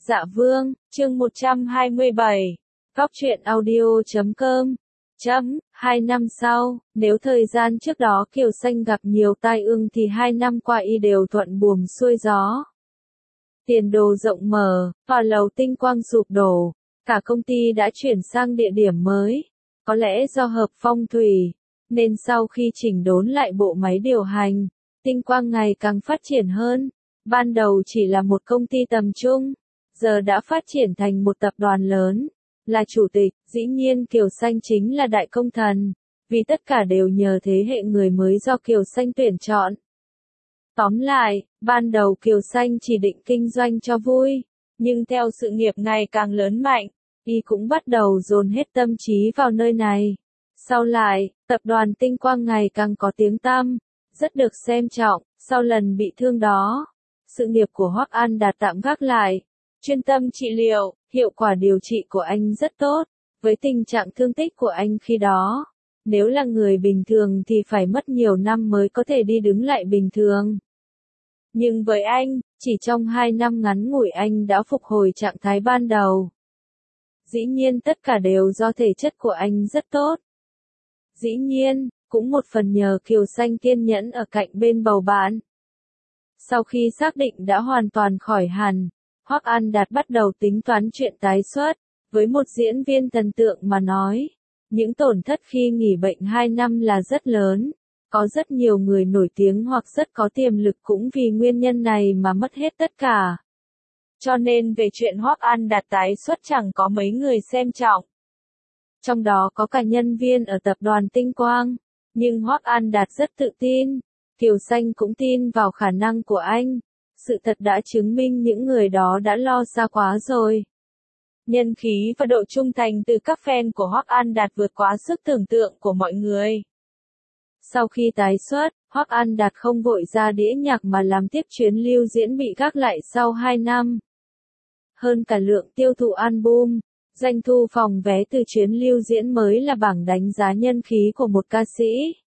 Dạ Vương, chương 127. Góc truyện audio.com. 2 năm sau, nếu thời gian trước đó Kiều Xanh gặp nhiều tai ương thì 2 năm qua y đều thuận buồm xuôi gió. Tiền đồ rộng mở, tòa lầu tinh quang sụp đổ, cả công ty đã chuyển sang địa điểm mới. Có lẽ do hợp phong thủy, nên sau khi chỉnh đốn lại bộ máy điều hành, tinh quang ngày càng phát triển hơn. Ban đầu chỉ là một công ty tầm trung, giờ đã phát triển thành một tập đoàn lớn. Là chủ tịch, dĩ nhiên Kiều Xanh chính là đại công thần, vì tất cả đều nhờ thế hệ người mới do Kiều Xanh tuyển chọn. Tóm lại, ban đầu Kiều Xanh chỉ định kinh doanh cho vui, nhưng theo sự nghiệp ngày càng lớn mạnh, y cũng bắt đầu dồn hết tâm trí vào nơi này. Sau lại, tập đoàn Tinh Quang ngày càng có tiếng tăm, rất được xem trọng. Sau lần bị thương đó, sự nghiệp của Hoắc An Đạt tạm gác lại, chuyên tâm trị liệu. Hiệu quả điều trị của anh rất tốt, với tình trạng thương tích của anh khi đó. Nếu là người bình thường thì phải mất nhiều năm mới có thể đi đứng lại bình thường. Nhưng với anh, chỉ trong 2 năm ngắn ngủi anh đã phục hồi trạng thái ban đầu. Dĩ nhiên tất cả đều do thể chất của anh rất tốt. Dĩ nhiên, cũng một phần nhờ Kiều Xanh kiên nhẫn ở cạnh bên bầu bạn. Sau khi xác định đã hoàn toàn khỏi hẳn, Hoắc An Đạt bắt đầu tính toán chuyện tái xuất. Với một diễn viên thần tượng mà nói, những tổn thất khi nghỉ bệnh 2 năm là rất lớn. Có rất nhiều người nổi tiếng hoặc rất có tiềm lực cũng vì nguyên nhân này mà mất hết tất cả. Cho nên về chuyện Hoắc An Đạt tái xuất chẳng có mấy người xem trọng. Trong đó có cả nhân viên ở tập đoàn Tinh Quang. Nhưng Hoắc An Đạt rất tự tin. Kiều Xanh cũng tin vào khả năng của anh. Sự thật đã chứng minh những người đó đã lo xa quá rồi. Nhân khí và độ trung thành từ các fan của Hoắc An Đạt vượt quá sức tưởng tượng của mọi người. Sau khi tái xuất, Hoắc An Đạt không vội ra đĩa nhạc mà làm tiếp chuyến lưu diễn bị gác lại sau 2 năm. Hơn cả lượng tiêu thụ album, doanh thu phòng vé từ chuyến lưu diễn mới là bảng đánh giá nhân khí của một ca sĩ.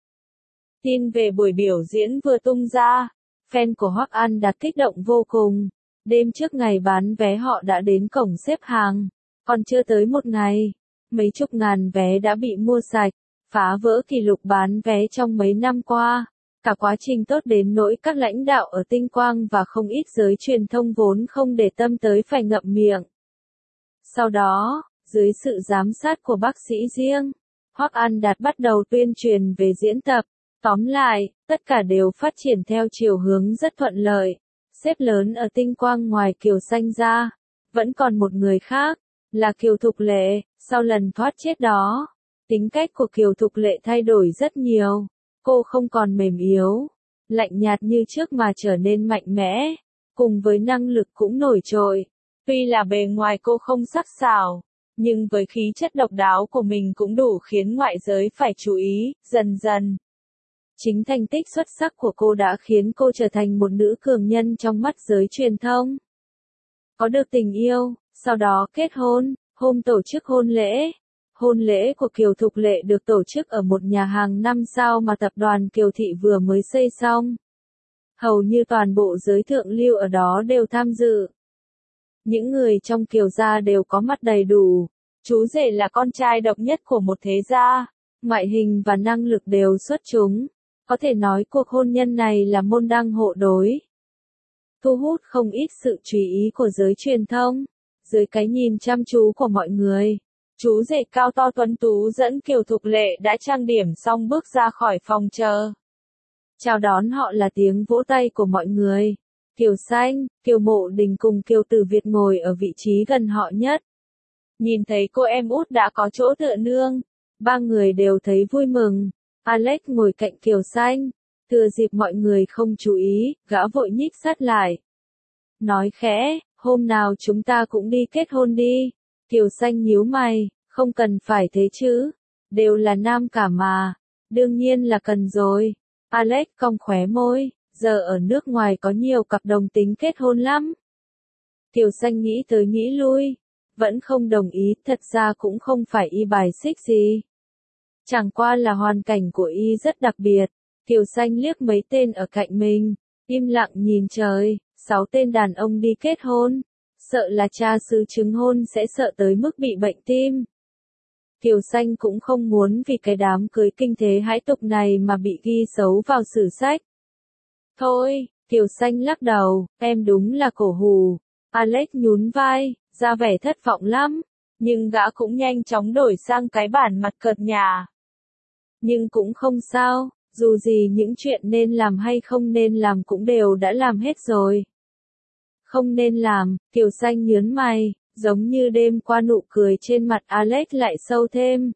Tin về buổi biểu diễn vừa tung ra, fan của Hoắc An Đạt kích động vô cùng. Đêm trước ngày bán vé họ đã đến cổng xếp hàng, còn chưa tới một ngày, mấy chục ngàn vé đã bị mua sạch, phá vỡ kỷ lục bán vé trong mấy năm qua. Cả quá trình tốt đến nỗi các lãnh đạo ở Tinh Quang và không ít giới truyền thông vốn không để tâm tới phải ngậm miệng. Sau đó, dưới sự giám sát của bác sĩ riêng, Hoắc An Đạt bắt đầu tuyên truyền về diễn tập. Tóm lại, tất cả đều phát triển theo chiều hướng rất thuận lợi. Sếp lớn ở Tinh Quang ngoài Kiều Xanh ra, vẫn còn một người khác, là Kiều Thục Lệ. Sau lần thoát chết đó, tính cách của Kiều Thục Lệ thay đổi rất nhiều. Cô không còn mềm yếu, lạnh nhạt như trước mà trở nên mạnh mẽ, cùng với năng lực cũng nổi trội. Tuy là bề ngoài cô không sắc sảo, nhưng với khí chất độc đáo của mình cũng đủ khiến ngoại giới phải chú ý. Dần dần, chính thành tích xuất sắc của cô đã khiến cô trở thành một nữ cường nhân trong mắt giới truyền thông. Có được tình yêu, sau đó kết hôn. Hôm tổ chức hôn lễ. Hôn lễ của Kiều Thục Lệ được tổ chức ở một nhà hàng 5 sao mà tập đoàn Kiều Thị vừa mới xây xong. Hầu như toàn bộ giới thượng lưu ở đó đều tham dự. Những người trong Kiều gia đều có mặt đầy đủ. Chú rể là con trai độc nhất của một thế gia, ngoại hình và năng lực đều xuất chúng. Có thể nói cuộc hôn nhân này là môn đăng hộ đối. Thu hút không ít sự chú ý của giới truyền thông. Dưới cái nhìn chăm chú của mọi người, chú rể cao to tuấn tú dẫn Kiều Thục Lệ đã trang điểm xong bước ra khỏi phòng chờ. Chào đón họ là tiếng vỗ tay của mọi người. Kiều Xanh, Kiều Mộ Đình cùng Kiều Tử Việt ngồi ở vị trí gần họ nhất. Nhìn thấy cô em út đã có chỗ tựa nương, ba người đều thấy vui mừng. Alex ngồi cạnh Kiều Xanh, thừa dịp mọi người không chú ý, gã vội nhích sát lại. Nói khẽ, hôm nào chúng ta cũng đi kết hôn đi. Kiều Xanh nhíu mày, không cần phải thế chứ, đều là nam cả mà, đương nhiên là cần rồi. Alex cong khóe môi, giờ ở nước ngoài có nhiều cặp đồng tính kết hôn lắm. Kiều Xanh nghĩ tới nghĩ lui, vẫn không đồng ý, thật ra cũng không phải y bài xích gì. Chẳng qua là hoàn cảnh của y rất đặc biệt. Kiều Xanh liếc mấy tên ở cạnh mình, im lặng nhìn trời, 6 tên đàn ông đi kết hôn. sợ là cha xứ chứng hôn sẽ sợ tới mức bị bệnh tim. Kiều Xanh cũng không muốn vì cái đám cưới kinh thế hãi tục này mà bị ghi xấu vào sử sách. Thôi, Kiều Xanh lắc đầu, em đúng là cổ hủ. Alex nhún vai, ra vẻ thất vọng lắm, nhưng gã cũng nhanh chóng đổi sang cái bản mặt cợt nhả. Nhưng cũng không sao, dù gì những chuyện nên làm hay không nên làm cũng đều đã làm hết rồi. Không nên làm, Kiều Xanh nhớn mày, giống như đêm qua nụ cười trên mặt Alex lại sâu thêm.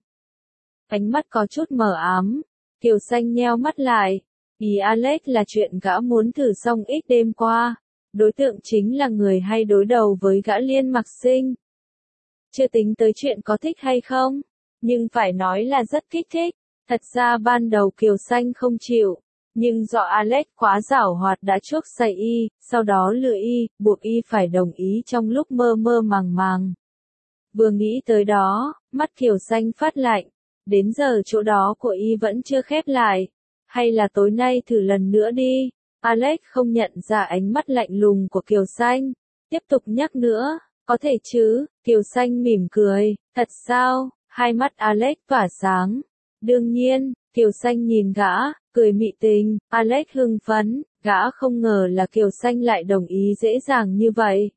Ánh mắt có chút mờ ám, Kiều Xanh nheo mắt lại. Ý Alex là chuyện gã muốn thử xong ít đêm qua. Đối tượng chính là người hay đối đầu với gã Liên Mặc Sinh. Chưa tính tới chuyện có thích hay không, nhưng phải nói là rất kích thích. Thật ra ban đầu Kiều Xanh không chịu, nhưng do Alex quá giảo hoạt đã chuốc say y, sau đó lừa y, buộc y phải đồng ý trong lúc mơ mơ màng màng. Vừa nghĩ tới đó, mắt Kiều Xanh phát lạnh, đến giờ chỗ đó của y vẫn chưa khép lại. Hay là tối nay thử lần nữa đi. Alex không nhận ra ánh mắt lạnh lùng của Kiều Xanh, tiếp tục nhắc nữa, có thể chứ, Kiều Xanh mỉm cười, thật sao, hai mắt Alex tỏa sáng. Đương nhiên, Kiều Xanh nhìn gã, cười mị tình, Alex hưng phấn, gã không ngờ là Kiều Xanh lại đồng ý dễ dàng như vậy.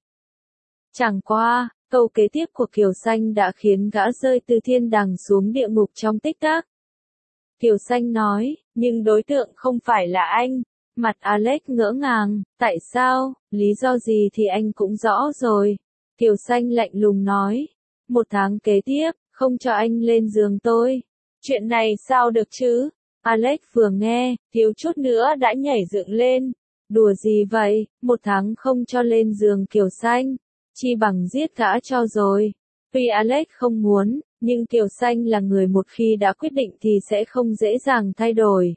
Chẳng qua, câu kế tiếp của Kiều Xanh đã khiến gã rơi từ thiên đàng xuống địa ngục trong tích tắc. Kiều Xanh nói, nhưng đối tượng không phải là anh. Mặt Alex ngỡ ngàng, tại sao, lý do gì thì anh cũng rõ rồi. Kiều Xanh lạnh lùng nói, 1 tháng kế tiếp, không cho anh lên giường tôi. Chuyện này sao được chứ? Alex vừa nghe, thiếu chút nữa đã nhảy dựng lên. Đùa gì vậy, 1 tháng không cho lên giường Kiều Xanh, chi bằng giết gã cho rồi. Tuy Alex không muốn, nhưng Kiều Xanh là người một khi đã quyết định thì sẽ không dễ dàng thay đổi.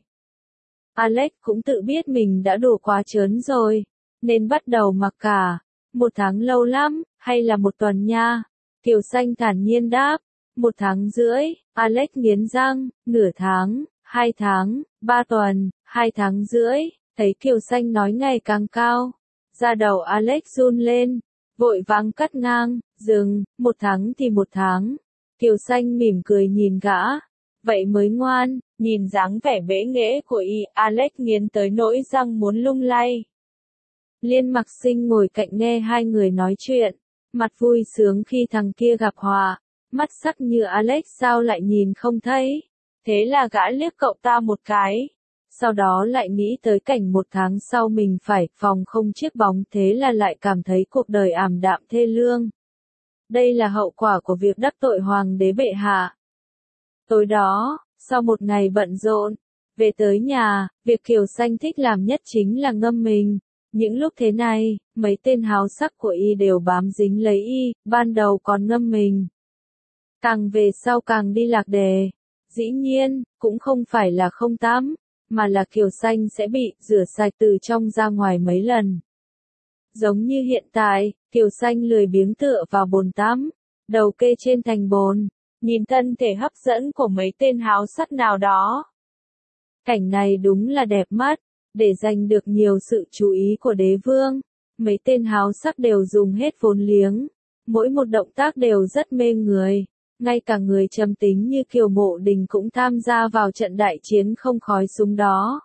Alex cũng tự biết mình đã đùa quá trớn rồi, nên bắt đầu mặc cả. 1 tháng lâu lắm, hay là 1 tuần nha? Kiều Xanh thản nhiên đáp, 1 tháng rưỡi, Alex nghiến răng, nửa tháng, 2 tháng, 3 tuần, 2 tháng rưỡi, thấy Kiều Xanh nói ngày càng cao. Da đầu Alex run lên, vội vàng cắt ngang, dừng, 1 tháng thì 1 tháng. Kiều Xanh mỉm cười nhìn gã. Vậy mới ngoan, nhìn dáng vẻ bẽ nghễ của y, Alex nghiến tới nỗi răng muốn lung lay. Liên Mặc Sinh ngồi cạnh nghe hai người nói chuyện, mặt vui sướng khi thằng kia gặp họa, mắt sắc như Alex sao lại nhìn không thấy. Thế là gã liếc cậu ta một cái, sau đó lại nghĩ tới cảnh 1 tháng sau mình phải phòng không chiếc bóng, thế là lại cảm thấy cuộc đời ảm đạm thê lương. Đây là hậu quả của việc đắc tội hoàng đế bệ hạ. Tối đó, sau một ngày bận rộn, về tới nhà, việc Kiều Xanh thích làm nhất chính là ngâm mình. Những lúc thế này, mấy tên háo sắc của y đều bám dính lấy y, ban đầu còn ngâm mình. Càng về sau càng đi lạc đề. Dĩ nhiên, cũng không phải là không tắm, mà là Kiều Xanh sẽ bị rửa sạch từ trong ra ngoài mấy lần. Giống như hiện tại, Kiều Xanh lười biếng tựa vào bồn tắm, đầu kê trên thành bồn, nhìn thân thể hấp dẫn của mấy tên háo sắc nào đó. Cảnh này đúng là đẹp mắt, để giành được nhiều sự chú ý của đế vương. Mấy tên háo sắc đều dùng hết vốn liếng, mỗi một động tác đều rất mê người. Ngay cả người trầm tính như Kiều Mộ Đình cũng tham gia vào trận đại chiến không khói súng đó.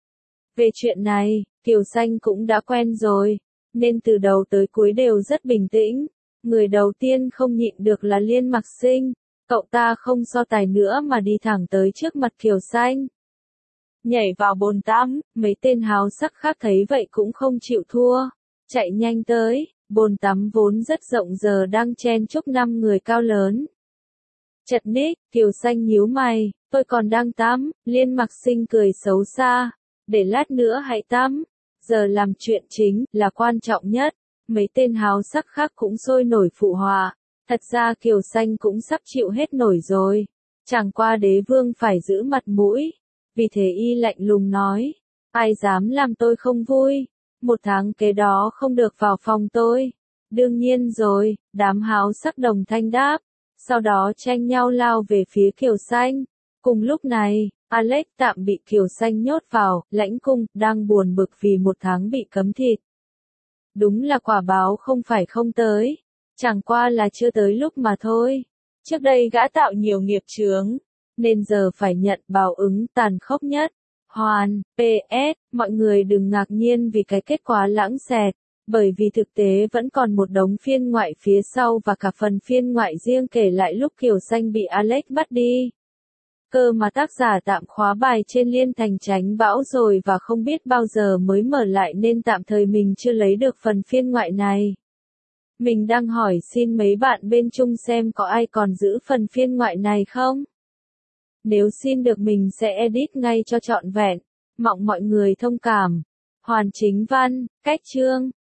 Về chuyện này, Kiều Xanh cũng đã quen rồi, nên từ đầu tới cuối đều rất bình tĩnh. Người đầu tiên không nhịn được là Liên Mặc Sinh, cậu ta không so tài nữa mà đi thẳng tới trước mặt Kiều Xanh. Nhảy vào bồn tắm, mấy tên háo sắc khác thấy vậy cũng không chịu thua, chạy nhanh tới, bồn tắm vốn rất rộng giờ đang chen chúc 5 người cao lớn. Chật ních, Kiều Xanh nhíu mày, tôi còn đang tắm. Liên Mặc Sinh cười xấu xa, để lát nữa hãy tắm, giờ làm chuyện chính là quan trọng nhất. Mấy tên háo sắc khác cũng sôi nổi phụ họa, thật ra Kiều Xanh cũng sắp chịu hết nổi rồi, chẳng qua đế vương phải giữ mặt mũi, vì thế y lạnh lùng nói, ai dám làm tôi không vui, 1 tháng kế đó không được vào phòng tôi. Đương nhiên rồi, đám háo sắc đồng thanh đáp. Sau đó tranh nhau lao về phía Kiều Xanh. Cùng lúc này, Alex tạm bị Kiều Xanh nhốt vào lãnh cung, đang buồn bực vì 1 tháng bị cấm thịt. Đúng là quả báo không phải không tới, chẳng qua là chưa tới lúc mà thôi. Trước đây gã tạo nhiều nghiệp chướng, nên giờ phải nhận báo ứng tàn khốc nhất. Hoàn, PS, mọi người đừng ngạc nhiên vì cái kết quả lãng xẹt, bởi vì thực tế vẫn còn một đống phiên ngoại phía sau và cả phần phiên ngoại riêng kể lại lúc Kiều Xanh bị Alex bắt đi. Cơ mà tác giả tạm khóa bài trên Liên Thành tránh bão rồi và không biết bao giờ mới mở lại nên tạm thời mình chưa lấy được phần phiên ngoại này. Mình đang hỏi xin mấy bạn bên chung xem có ai còn giữ phần phiên ngoại này không? Nếu xin được mình sẽ edit ngay cho trọn vẹn. Mong mọi người thông cảm. Hoàn Chính Văn, Cách Chương